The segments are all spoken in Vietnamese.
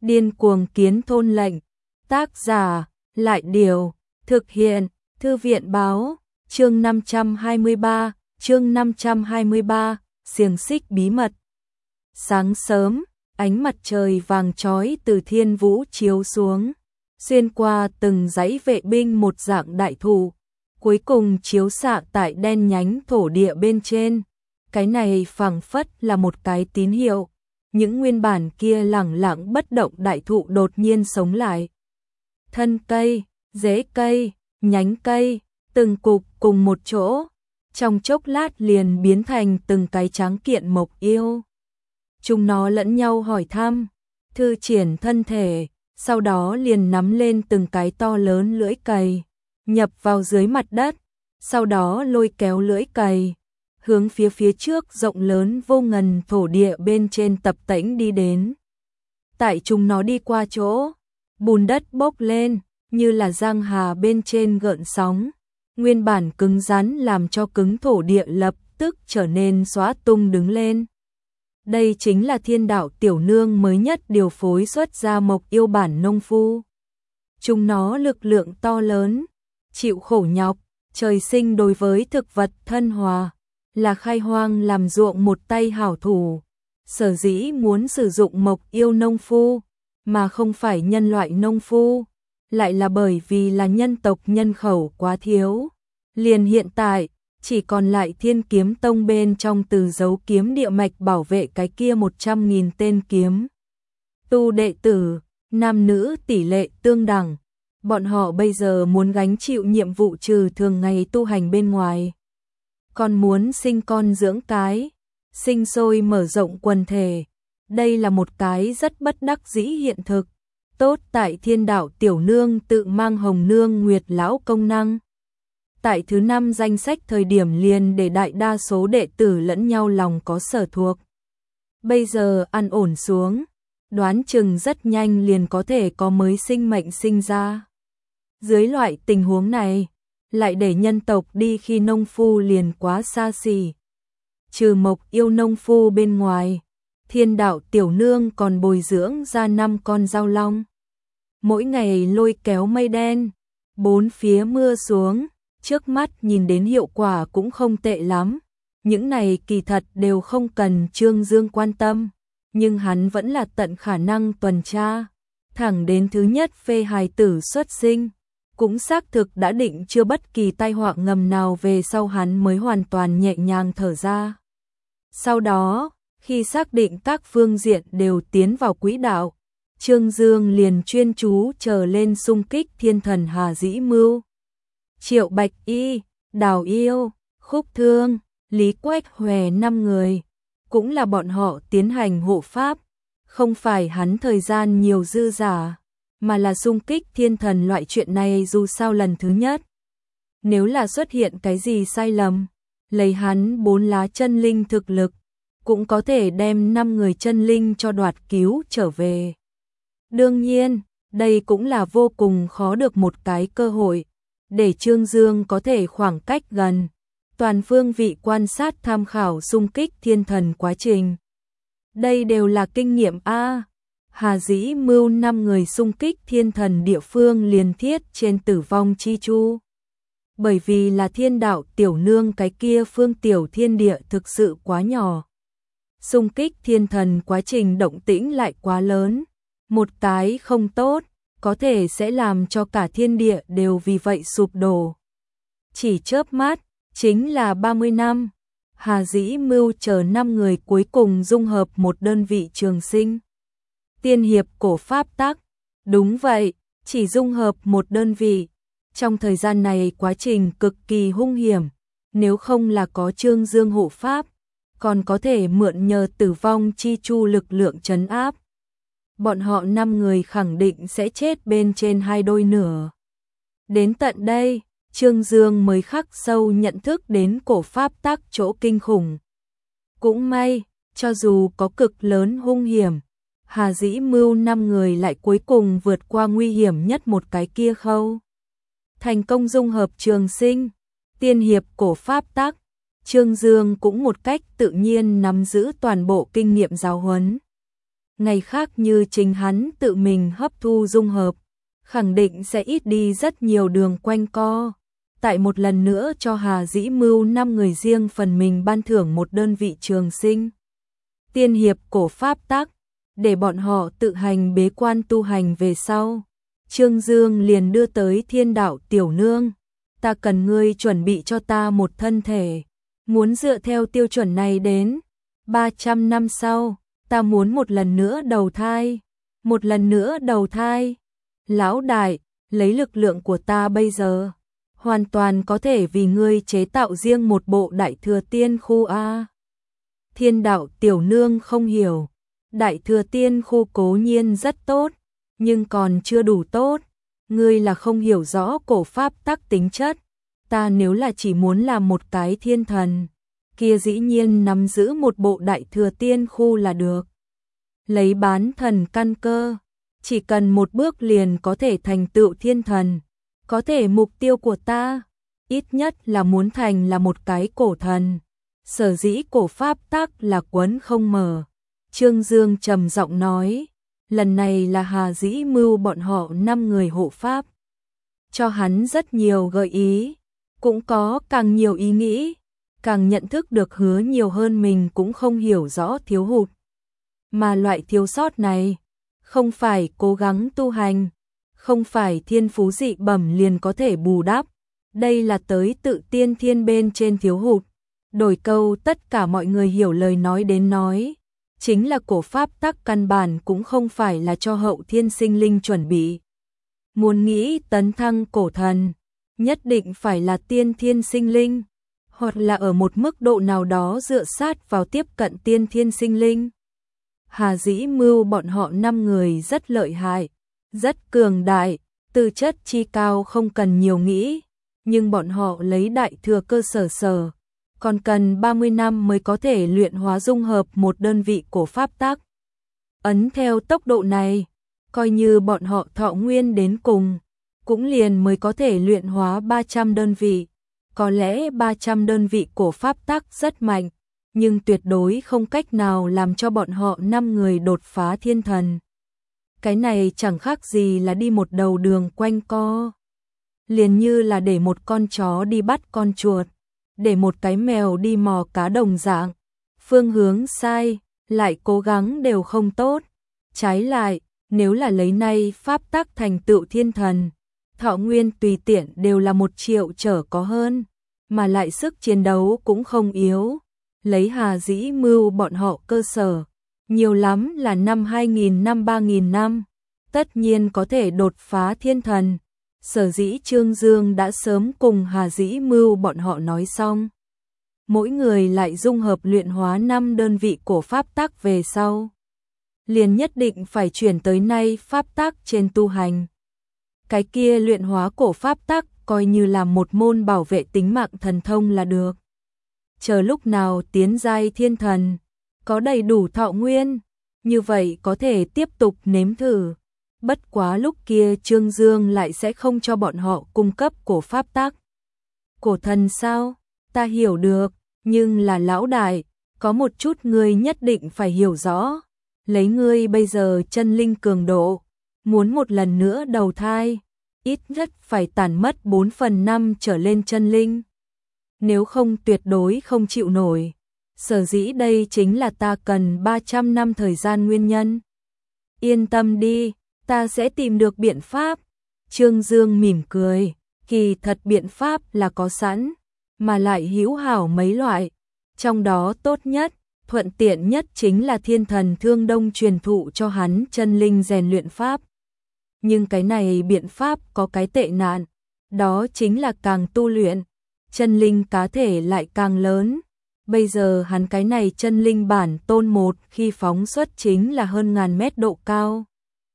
Điên cuồng kiến thôn lệnh. Tác giả, Lại Điều. Thực hiện, Thư viện báo. Chương 523, xiềng xích bí mật. Sáng sớm, ánh mặt trời vàng chói từ thiên vũ chiếu xuống, xuyên qua từng dãy vệ binh một dạng đại thụ, cuối cùng chiếu xạ tại đen nhánh thổ địa bên trên. Cái này phảng phất là một cái tín hiệu, những nguyên bản kia lẳng lặng bất động đại thụ đột nhiên sống lại. Thân cây, rễ cây, nhánh cây, từng cục cùng một chỗ, trong chốc lát liền biến thành từng cái tráng kiện mộc yêu. Chúng nó lẫn nhau hỏi thăm, thư triển thân thể, sau đó liền nắm lên từng cái to lớn lưỡi cày, nhập vào dưới mặt đất, sau đó lôi kéo lưỡi cày, hướng phía trước rộng lớn vô ngần thổ địa bên trên tập tễnh đi đến. Tại chúng nó đi qua chỗ, bùn đất bốc lên, như là giang hà bên trên gợn sóng, nguyên bản cứng rắn làm cho cứng thổ địa lập tức trở nên xóa tung đứng lên. Đây chính là Thiên Đạo tiểu nương mới nhất điều phối xuất ra mộc yêu bản nông phu. Chúng nó lực lượng to lớn, chịu khổ nhọc, trời sinh đối với thực vật thân hòa, là khai hoang làm ruộng một tay hảo thủ. Sở dĩ muốn sử dụng mộc yêu nông phu, mà không phải nhân loại nông phu, lại là bởi vì là nhân tộc nhân khẩu quá thiếu. Liền hiện tại, chỉ còn lại Thiên Kiếm Tông bên trong từ dấu kiếm địa mạch bảo vệ cái kia 100.000 tên kiếm tu đệ tử, nam nữ tỷ lệ tương đẳng. Bọn họ bây giờ muốn gánh chịu nhiệm vụ trừ thường ngày tu hành bên ngoài, còn muốn sinh con dưỡng cái, sinh sôi mở rộng quần thể. Đây là một cái rất bất đắc dĩ hiện thực. Tốt tại Thiên Đạo tiểu nương tự mang Hồng Nương Nguyệt lão công năng. Tại thứ 5 danh sách thời điểm liền để đại đa số đệ tử lẫn nhau lòng có sở thuộc. Bây giờ an ổn xuống, đoán chừng rất nhanh liền có thể có mới sinh mệnh sinh ra. Dưới loại tình huống này, lại để nhân tộc đi khi nông phu liền quá xa xỉ. Trừ mộc yêu nông phu bên ngoài, Thiên Đạo tiểu nương còn bồi dưỡng ra 5 con dao long. Mỗi ngày lôi kéo mây đen, bốn phía mưa xuống, trước mắt nhìn đến hiệu quả cũng không tệ lắm. Những này kỳ thật đều không cần Trương Dương quan tâm, nhưng hắn vẫn là tận khả năng tuần tra, thẳng đến thứ nhất phê hài tử xuất sinh, cũng xác thực đã định chưa bất kỳ tai họa ngầm nào về sau hắn mới hoàn toàn nhẹ nhàng thở ra. Sau đó, khi xác định các phương diện đều tiến vào quỹ đạo, Trương Dương liền chuyên chú chờ lên xung kích thiên thần Hà Dĩ Mưu. Triệu Bạch Y, Đào Yêu, Khúc Thương, Lý Quách Hòe 5 người, cũng là bọn họ tiến hành hộ pháp, không phải hắn thời gian nhiều dư giả, mà là xung kích thiên thần loại chuyện này dù sao lần thứ nhất. Nếu là xuất hiện cái gì sai lầm, lấy hắn 4 lá chân linh thực lực, cũng có thể đem 5 người chân linh cho đoạt cứu trở về. Đương nhiên, đây cũng là vô cùng khó được một cái cơ hội, để Trương Dương có thể khoảng cách gần, toàn phương vị quan sát tham khảo xung kích thiên thần quá trình. Đây đều là kinh nghiệm A. Hà Dĩ Mưu 5 người xung kích thiên thần địa phương liền thiết trên Tử Vong Chi Chu. Bởi vì là Thiên Đạo tiểu nương cái kia phương tiểu thiên địa thực sự quá nhỏ. Xung kích thiên thần quá trình động tĩnh lại quá lớn. Một cái không tốt, có thể sẽ làm cho cả thiên địa đều vì vậy sụp đổ. Chỉ chớp mắt, chính là 30 năm, Hà Dĩ Mưu chờ 5 người cuối cùng dung hợp một đơn vị trường sinh. Tiên hiệp cổ pháp tắc, đúng vậy, chỉ dung hợp một đơn vị. Trong thời gian này quá trình cực kỳ hung hiểm, nếu không là có Trương Dương hộ pháp, còn có thể mượn nhờ Tử Vong Chi Chu lực lượng trấn áp. Bọn họ 5 người khẳng định sẽ chết bên trên 2 đôi nửa. Đến tận đây, Trương Dương mới khắc sâu nhận thức đến cổ pháp tắc chỗ kinh khủng. Cũng may, cho dù có cực lớn hung hiểm, Hà Dĩ Mưu 5 người lại cuối cùng vượt qua nguy hiểm nhất một cái kia khâu. Thành công dung hợp trường sinh, tiên hiệp cổ pháp tắc, Trương Dương cũng một cách tự nhiên nắm giữ toàn bộ kinh nghiệm giáo huấn. ngày khác như chính hắn tự mình hấp thu dung hợp, khẳng định sẽ ít đi rất nhiều đường quanh co. Tại một lần nữa cho Hà Dĩ Mưu 5 người riêng phần mình ban thưởng một đơn vị trường sinh tiên hiệp cổ pháp tắc, để bọn họ tự hành bế quan tu hành về sau. Trương Dương liền đưa tới Thiên Đạo tiểu nương, ta cần ngươi chuẩn bị cho ta một thân thể, muốn dựa theo tiêu chuẩn này đến 300 năm sau, ta muốn một lần nữa đầu thai, một lần nữa đầu thai. Lão đại, lấy lực lượng của ta bây giờ, hoàn toàn có thể vì ngươi chế tạo riêng một bộ Đại Thừa Tiên Khu a. Thiên Đạo tiểu nương không hiểu, Đại Thừa Tiên Khu cố nhiên rất tốt, nhưng còn chưa đủ tốt, ngươi là không hiểu rõ cổ pháp tắc tính chất, ta nếu là chỉ muốn làm một cái thiên thần, kia dĩ nhiên nắm giữ một bộ Đại Thừa Tiên Khu là được. Lấy bán thần căn cơ, chỉ cần một bước liền có thể thành tựu thiên thần, có thể mục tiêu của ta, ít nhất là muốn thành là một cái cổ thần. Sở dĩ cổ pháp tắc là quấn không mở. Trương Dương trầm giọng nói, lần này là Hà Dĩ Mưu bọn họ 5 người hộ pháp. Cho hắn rất nhiều gợi ý, cũng có càng nhiều ý nghĩ, càng nhận thức được hứa nhiều hơn mình cũng không hiểu rõ thiếu hụt. Mà loại thiếu sót này, không phải cố gắng tu hành, không phải thiên phú dị bẩm liền có thể bù đắp, đây là tới tự tiên thiên bên trên thiếu hụt. Đổi câu tất cả mọi người hiểu lời nói đến nói, chính là cổ pháp tắc căn bản cũng không phải là cho hậu thiên sinh linh chuẩn bị. Muốn nghĩ tấn thăng cổ thần, nhất định phải là tiên thiên sinh linh, hoặc là ở một mức độ nào đó dựa sát vào tiếp cận tiên thiên sinh linh. Hà Dĩ Mưu bọn họ 5 người rất lợi hại, rất cường đại, tư chất chi cao không cần nhiều nghĩ, nhưng bọn họ lấy đại thừa cơ sở, còn cần 30 năm mới có thể luyện hóa dung hợp một đơn vị cổ pháp tắc. Ấn theo tốc độ này, coi như bọn họ thọ nguyên đến cùng, cũng liền mới có thể luyện hóa 300 đơn vị. Có lẽ 300 đơn vị cổ pháp tắc rất mạnh, nhưng tuyệt đối không cách nào làm cho bọn họ 5 người đột phá thiên thần. Cái này chẳng khác gì là đi một đầu đường quanh co. Liền như là để một con chó đi bắt con chuột, để một cái mèo đi mò cá đồng dạng. Phương hướng sai, lại cố gắng đều không tốt. Trái lại, nếu là lấy nay pháp tắc thành tựu thiên thần, thọ nguyên tùy tiện đều là 1 triệu trở có hơn, mà lại sức chiến đấu cũng không yếu. Lấy Hà Dĩ Mưu bọn họ cơ sở, nhiều lắm là năm 2000 năm 3000 năm, tất nhiên có thể đột phá thiên thần. Sở dĩ Trương Dương đã sớm cùng Hà Dĩ Mưu bọn họ nói xong. Mỗi người lại dung hợp luyện hóa 5 đơn vị cổ pháp tắc về sau. Liền nhất định phải chuyển tới nay pháp tắc trên tu hành. Cái kia luyện hóa cổ pháp tắc coi như là một môn bảo vệ tính mạng thần thông là được. Chờ lúc nào tiến giai thiên thần, có đầy đủ thọ nguyên, như vậy có thể tiếp tục nếm thử. Bất quá lúc kia Trương Dương lại sẽ không cho bọn họ cung cấp cổ pháp tắc. Cổ thần sao? Ta hiểu được, nhưng là lão đại, có một chút ngươi nhất định phải hiểu rõ. Lấy ngươi bây giờ chân linh cường độ, muốn một lần nữa đầu thai, ít nhất phải tàn mất 4/5 trở lên chân linh. Nếu không tuyệt đối không chịu nổi. Sở dĩ đây chính là ta cần 300 năm thời gian nguyên nhân. Yên tâm đi, ta sẽ tìm được biện pháp. Trương Dương mỉm cười, kỳ thật biện pháp là có sẵn, mà lại hữu hảo mấy loại. Trong đó tốt nhất, thuận tiện nhất chính là thiên thần Thương Đông truyền thụ cho hắn chân linh rèn luyện pháp. Nhưng cái này biện pháp có cái tệ nạn, đó chính là càng tu luyện, chân linh cá thể lại càng lớn. Bây giờ hắn cái này chân linh bản tôn 1 khi phóng xuất chính là hơn 1000 mét độ cao.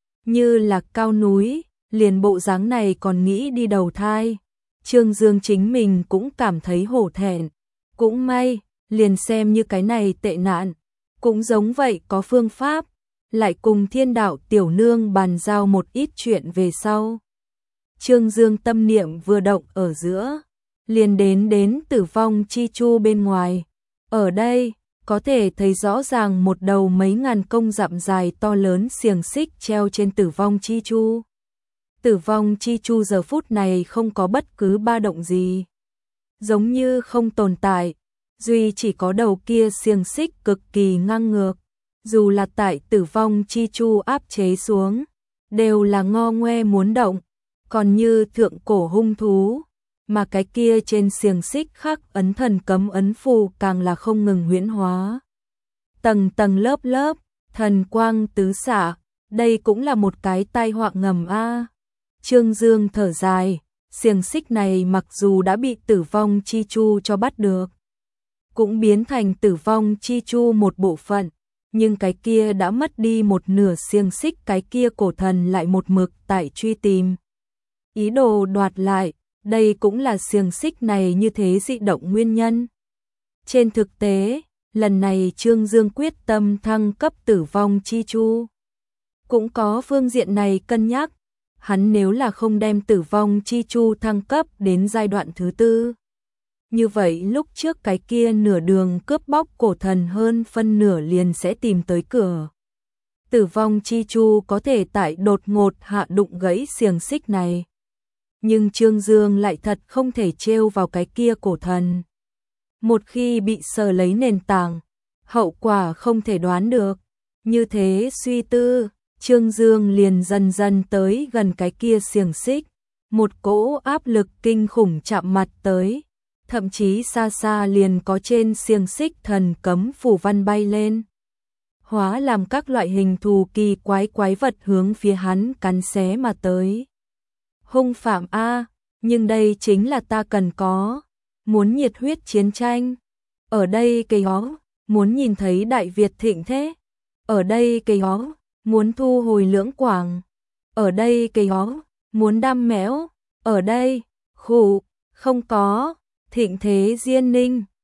Như là cao núi, liền bộ dáng này còn nghĩ đi đầu thai. Trương Dương chính mình cũng cảm thấy hổ thẹn. Cũng may, liền xem như cái này tệ nạn. Cũng giống vậy có phương pháp, lại cùng Thiên Đạo tiểu nương bàn giao một ít chuyện về sau. Trương Dương tâm niệm vừa động ở giữa, liền đến tử vong chi chu bên ngoài. Ở đây, có thể thấy rõ ràng một đầu mấy ngàn công dặm dài to lớn xiềng xích treo trên Tử Vong Chi Chu. Tử Vong Chi Chu giờ phút này không có bất cứ ba động gì, giống như không tồn tại, duy chỉ có đầu kia xiềng xích cực kỳ ngang ngược, dù là tại Tử Vong Chi Chu áp chế xuống, đều là ngo ngoe muốn động, còn như thượng cổ hung thú, mà cái kia trên xiềng xích khắc ấn thần cấm ấn phù càng là không ngừng huyễn hóa. Tầng tầng lớp lớp, thần quang tứ xạ, đây cũng là một cái tai họa ngầm a. Trương Dương thở dài, xiềng xích này mặc dù đã bị Tử Vong Chi Chu cho bắt được, cũng biến thành Tử Vong Chi Chu một bộ phận, nhưng cái kia đã mất đi một nửa xiềng xích, cái kia cổ thần lại một mực tại truy tìm, ý đồ đoạt lại, đây cũng là xiềng xích này như thế dị động nguyên nhân. Trên thực tế, lần này Trương Dương quyết tâm thăng cấp Tử Vong Chi Chu, cũng có phương diện này cân nhắc, hắn nếu là không đem Tử Vong Chi Chu thăng cấp đến giai đoạn thứ 4. Như vậy lúc trước cái kia nửa đường cướp bóc cổ thần hơn phân nửa liền sẽ tìm tới cửa. Tử Vong Chi Chu có thể tại đột ngột hạ đụng gãy xiềng xích này. Nhưng Trương Dương lại thật không thể trêu vào cái kia cổ thần. Một khi bị sờ lấy nền tảng, hậu quả không thể đoán được. Như thế suy tư, Trương Dương liền dần dần tới gần cái kia xiềng xích. Một cỗ áp lực kinh khủng chạm mặt tới. Thậm chí xa xa liền có trên xiềng xích thần cấm phủ văn bay lên, hóa làm các loại hình thù kỳ quái vật hướng phía hắn cắn xé mà tới. Hung phạm a, nhưng đây chính là ta cần có. Muốn nhiệt huyết chiến tranh, ở đây cây ó, muốn nhìn thấy Đại Việt thịnh thế, ở đây cây ó, muốn thu hồi Lưỡng Quảng, ở đây cây ó, muốn đam mẽo, ở đây, khủ, không có. Thịnh thế Diên Ninh,